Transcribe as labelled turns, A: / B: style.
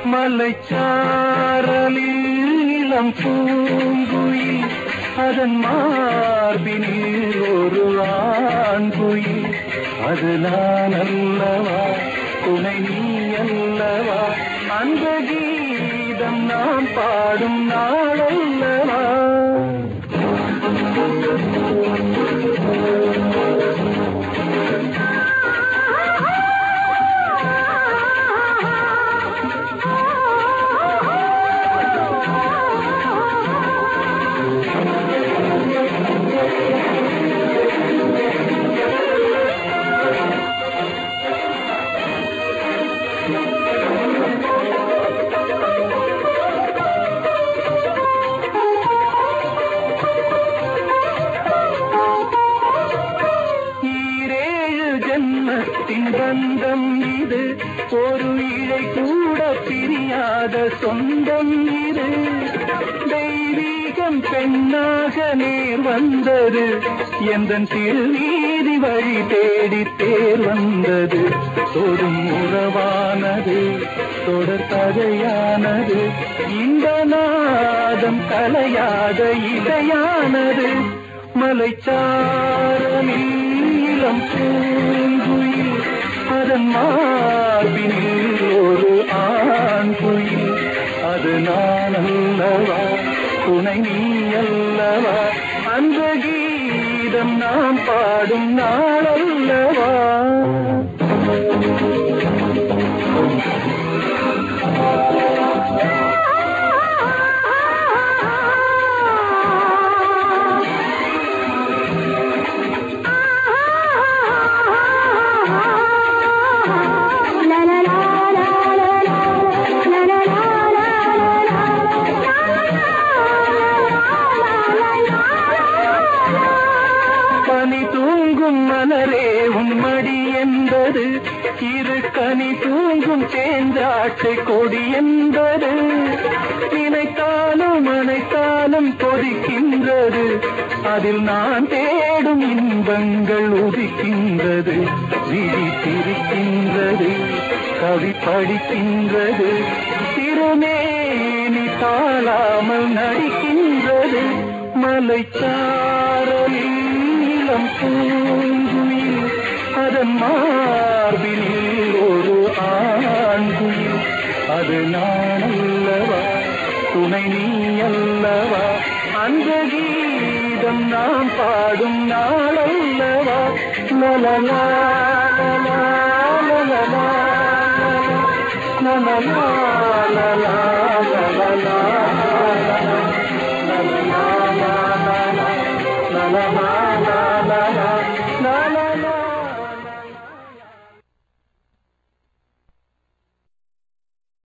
A: மலைச்சாரலில் இளம் பூங்குயில் அதன் மார்பினில் ஒரு ஆண்குயில் அது நான் அல்லவா துணை நீ அல்லவா அந்த கீதம் நாம் பாடும் நாளல்லவா பந்தம் இது ஒரு இழை கூட பிரியாத சொந்தம் இது தெய்வீகம் பெண்ணாக நேர் வந்தது எந்தன் திருநீதி வழி தேடி தேர் வந்தது தொடும் உறவானது தொடர் கதையானது இந்த நாதம் கலையாத இசையானது மலைச்சாரலில் இளம் பூங்குயில் அதன் மார்பினில் ஒரு ஆண்குயில் அது நான் அல்லவா துணை நீ அல்லவா அந்த கீதம் நாம் பாடும் நாளல்லவா கனி தூங்கும் மலரே உம்மடி என்பது இரு கனி தூங்கும் சேந்தாட்டை கொடி என்பது நினைத்தாலும் அனைத்தாலும் கொதிக்கின்றது அதில் நான் தேடும் இன்பங்கள் உதிக்கின்றது விழி சிரிக்கின்றது கவி படிக்கின்றது திருமேனி தாழாமல் நடிக்கின்றது மலைச்சாரலில் இளம் பூங்குயில் அதன் மார்பினில் ஒரு ஆண்குயில் அது நான் அல்லவா துணை நீ அல்லவா அந்த கீதம் நாம் பாடும் நாளல்லவா லலலா லலலா லலலா லலலா லலலா லலலா la la la la